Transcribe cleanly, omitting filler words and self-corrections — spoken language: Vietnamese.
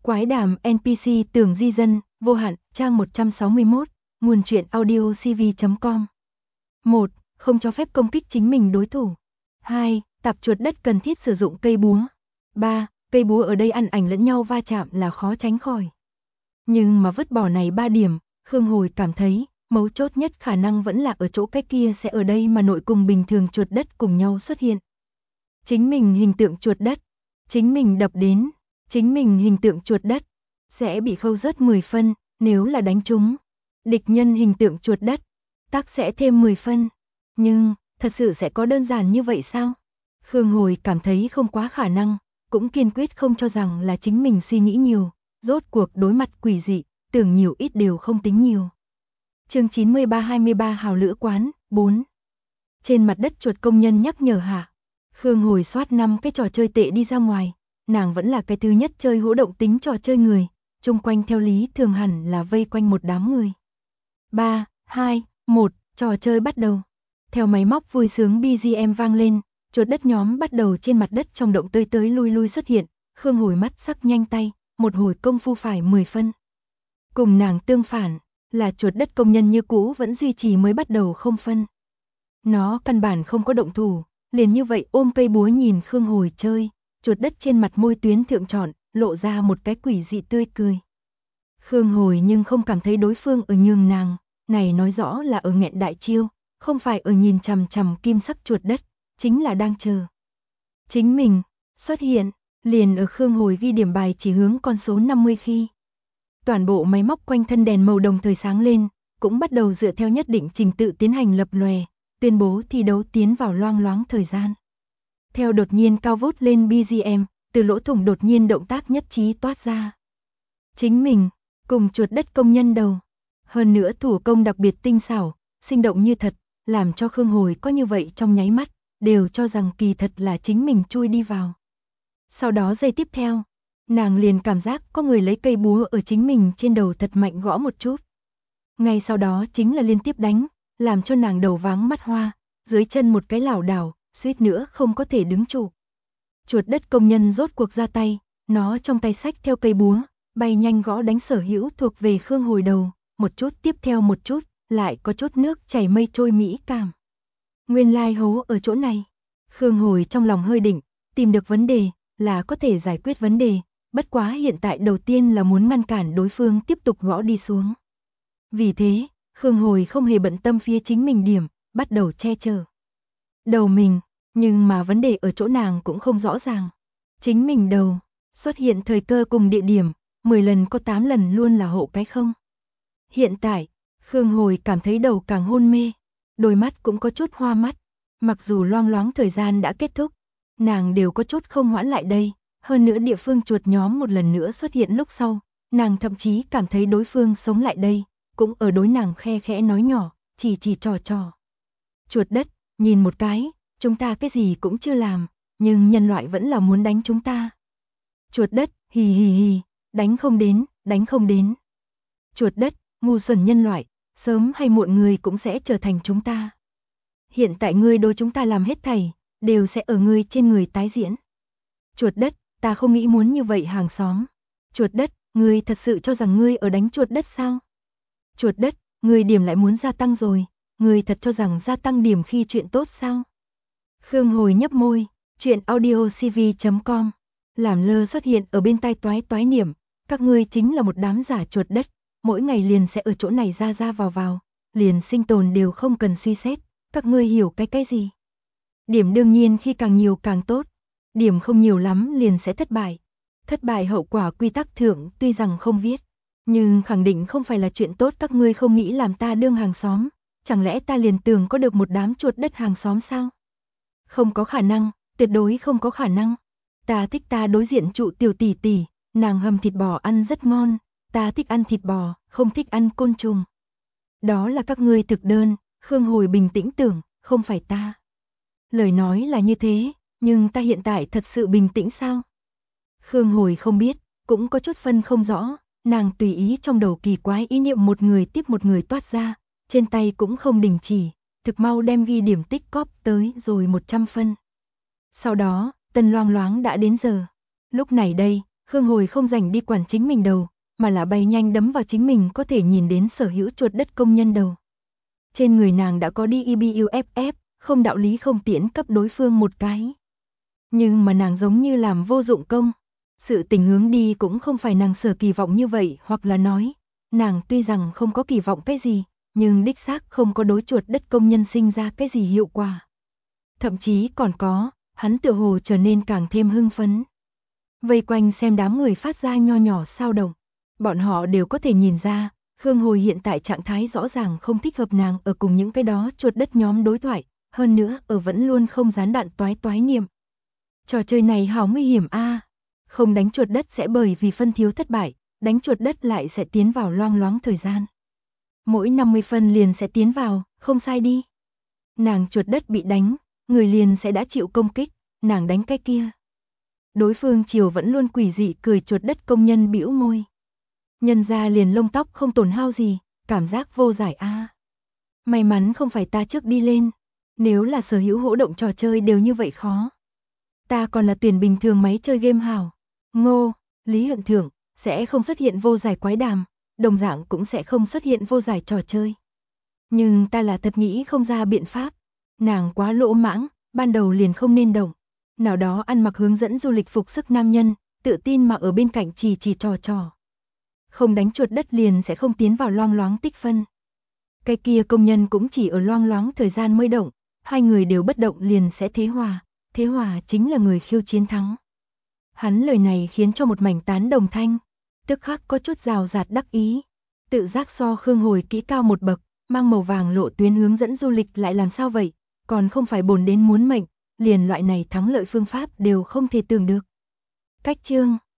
Quái đàm NPC Tường Di Dân, vô hạn, trang 161, nguồn truyện audiocv.com. 1. Không cho phép công kích chính mình đối thủ. 2. Tạp chuột đất cần thiết sử dụng cây búa. 3. Cây búa ở đây ăn ảnh lẫn nhau va chạm là khó tránh khỏi. Nhưng mà vứt bỏ này 3 điểm, Khương Hồi cảm thấy, mấu chốt nhất khả năng vẫn là ở chỗ cái kia sẽ ở đây mà nội cùng bình thường chuột đất cùng nhau xuất hiện. Chính mình hình tượng chuột đất, chính mình đập đến, chính mình hình tượng chuột đất, sẽ bị khâu rớt 10 phân, nếu là đánh trúng. Địch nhân hình tượng chuột đất, tác sẽ thêm 10 phân. Nhưng, thật sự sẽ có đơn giản như vậy sao? Khương Hồi cảm thấy không quá khả năng, cũng kiên quyết không cho rằng là chính mình suy nghĩ nhiều. Rốt cuộc đối mặt quỷ dị, tưởng nhiều ít đều không tính nhiều. Chương 93-23 Hào Lữ Quán, 4. Trên mặt đất chuột công nhân nhắc nhở hạ. Khương Hồi soát 5 cái trò chơi tệ đi ra ngoài. Nàng vẫn là cái thứ nhất chơi hỗ động tính trò chơi người. Chung quanh theo lý thường hẳn là vây quanh một đám người. 3, 2, 1, trò chơi bắt đầu. Theo máy móc vui sướng BGM vang lên, chuột đất nhóm bắt đầu trên mặt đất trong động tới lui lui xuất hiện. Khương Hồi mắt sắc nhanh tay, một hồi công phu phải 10 phân. Cùng nàng tương phản, là chuột đất công nhân như cũ vẫn duy trì mới bắt đầu không phân. Nó căn bản không có động thủ, liền như vậy ôm cây búa nhìn Khương Hồi chơi, chuột đất trên mặt môi tuyến thượng trọn, lộ ra một cái quỷ dị tươi cười. Khương Hồi nhưng không cảm thấy đối phương ở nhường nàng, này nói rõ là ở nghẹn đại chiêu, không phải ở nhìn chằm chằm kim sắc chuột đất, chính là đang chờ. Chính mình, xuất hiện, liền ở Khương Hồi ghi điểm bài chỉ hướng con số 50 khi. Toàn bộ máy móc quanh thân đèn màu đồng thời sáng lên, cũng bắt đầu dựa theo nhất định trình tự tiến hành lập lòe, tuyên bố thi đấu tiến vào loang loáng thời gian. Theo đột nhiên cao vút lên BGM, từ lỗ thủng đột nhiên động tác nhất trí toát ra. Chính mình, cùng chuột đất công nhân đầu. Hơn nữa thủ công đặc biệt tinh xảo, sinh động như thật, làm cho Khương Hồi có như vậy trong nháy mắt, đều cho rằng kỳ thật là chính mình chui đi vào. Sau đó giây tiếp theo, nàng liền cảm giác có người lấy cây búa ở chính mình trên đầu thật mạnh gõ một chút. Ngay sau đó chính là liên tiếp đánh, làm cho nàng đầu váng mắt hoa, dưới chân một cái lảo đảo, suýt nữa không có thể đứng trụ. Chuột đất công nhân rốt cuộc ra tay, nó trong tay xách theo cây búa, bay nhanh gõ đánh sở hữu thuộc về Khương Hồi đầu, một chút tiếp theo một chút, lại có chút nước chảy mây trôi mỹ cảm. Nguyên lai hố ở chỗ này. Khương Hồi trong lòng hơi định, tìm được vấn đề, là có thể giải quyết vấn đề, bất quá hiện tại đầu tiên là muốn ngăn cản đối phương tiếp tục gõ đi xuống. Vì thế, Khương Hồi không hề bận tâm phía chính mình điểm, bắt đầu che chở đầu mình, nhưng mà vấn đề ở chỗ nàng cũng không rõ ràng. Chính mình đầu, xuất hiện thời cơ cùng địa điểm, 10 lần có 8 lần luôn là hộ cái không. Hiện tại, Khương Hồi cảm thấy đầu càng hôn mê, đôi mắt cũng có chút hoa mắt, mặc dù loang loáng thời gian đã kết thúc, nàng đều có chút không hoãn lại đây, hơn nữa địa phương chuột nhóm một lần nữa xuất hiện lúc sau, nàng thậm chí cảm thấy đối phương sống lại đây, cũng ở đối nàng khe khẽ nói nhỏ, chỉ trò. Chuột đất, nhìn một cái, chúng ta cái gì cũng chưa làm, nhưng nhân loại vẫn là muốn đánh chúng ta. Chuột đất, hì hì hì, đánh không đến. Chuột đất, ngu xuẩn nhân loại, sớm hay muộn người cũng sẽ trở thành chúng ta. Hiện tại ngươi đối chúng ta làm hết thảy, đều sẽ ở ngươi trên người tái diễn. Chuột đất, ta không nghĩ muốn như vậy hàng xóm. Chuột đất, ngươi thật sự cho rằng ngươi ở đánh chuột đất sao? Chuột đất, ngươi điểm lại muốn gia tăng rồi, ngươi thật cho rằng gia tăng điểm khi chuyện tốt sao? Khương Hồi nhấp môi, chuyện audiocv.com, làm lơ xuất hiện ở bên tai toái niệm, các ngươi chính là một đám giả chuột đất, mỗi ngày liền sẽ ở chỗ này ra vào, liền sinh tồn đều không cần suy xét, các ngươi hiểu cái gì? Điểm đương nhiên khi càng nhiều càng tốt, điểm không nhiều lắm liền sẽ thất bại. Thất bại hậu quả quy tắc thượng tuy rằng không viết, nhưng khẳng định không phải là chuyện tốt, các ngươi không nghĩ làm ta đương hàng xóm, chẳng lẽ ta liền tưởng có được một đám chuột đất hàng xóm sao? Không có khả năng, tuyệt đối không có khả năng. Ta thích ta đối diện trụ tiểu tỷ tỷ, nàng hầm thịt bò ăn rất ngon, ta thích ăn thịt bò, không thích ăn côn trùng. Đó là các ngươi thực đơn, Khương Hồi bình tĩnh tưởng, không phải ta. Lời nói là như thế, nhưng ta hiện tại thật sự bình tĩnh sao? Khương Hồi không biết, cũng có chút phân không rõ, nàng tùy ý trong đầu kỳ quái ý niệm một người tiếp một người toát ra, trên tay cũng không đình chỉ, thực mau đem ghi điểm tích cóp tới rồi 100 phân. Sau đó, tân loang loáng đã đến giờ. Lúc này đây, Khương Hồi không rảnh đi quản chính mình đầu, mà là bay nhanh đấm vào chính mình có thể nhìn đến sở hữu chuột đất công nhân đầu. Trên người nàng đã có đi IBUFF, không đạo lý không tiễn cấp đối phương một cái. Nhưng mà nàng giống như làm vô dụng công. Sự tình hướng đi cũng không phải nàng sở kỳ vọng như vậy, hoặc là nói, nàng tuy rằng không có kỳ vọng cái gì, nhưng đích xác không có đối chuột đất công nhân sinh ra cái gì hiệu quả. Thậm chí còn có, hắn tựa hồ trở nên càng thêm hưng phấn. Vây quanh xem đám người phát ra nho nhỏ sao động. Bọn họ đều có thể nhìn ra, Khương Hồi hiện tại trạng thái rõ ràng không thích hợp nàng ở cùng những cái đó chuột đất nhóm đối thoại, hơn nữa ở vẫn luôn không gián đoạn toái niệm. Trò chơi này hào nguy hiểm a, không đánh chuột đất sẽ bởi vì phân thiếu thất bại, đánh chuột đất lại sẽ tiến vào loang loáng thời gian. Mỗi 50 phân liền sẽ tiến vào, không sai đi. Nàng chuột đất bị đánh, người liền sẽ đã chịu công kích, nàng đánh cái kia. Đối phương chiều vẫn luôn quỷ dị cười chuột đất công nhân bĩu môi. Nhân ra liền lông tóc không tổn hao gì, cảm giác vô giải a. May mắn không phải ta trước đi lên, nếu là sở hữu hỗ động trò chơi đều như vậy khó. Ta còn là tuyển bình thường máy chơi game hảo. Ngô, Lý Hận Thưởng, sẽ không xuất hiện vô giải quái đàm, đồng dạng cũng sẽ không xuất hiện vô giải trò chơi. Nhưng ta là thật nghĩ không ra biện pháp. Nàng quá lỗ mãng, ban đầu liền không nên động. Nào đó ăn mặc hướng dẫn du lịch phục sức nam nhân, tự tin mà ở bên cạnh chỉ trò. Không đánh chuột đất liền sẽ không tiến vào loang loáng tích phân. Cái kia công nhân cũng chỉ ở loang loáng thời gian mới động, hai người đều bất động liền sẽ thế hòa chính là người khiêu chiến thắng. Hắn lời này khiến cho một mảnh tán đồng thanh, tức khắc có chút rào rạt đắc ý. Tự giác so Khương Hồi kỹ cao một bậc, mang màu vàng lộ tuyến hướng dẫn du lịch lại làm sao vậy, còn không phải bồn đến muốn mệnh, liền loại này thắng lợi phương pháp đều không thể tưởng được. Cách chương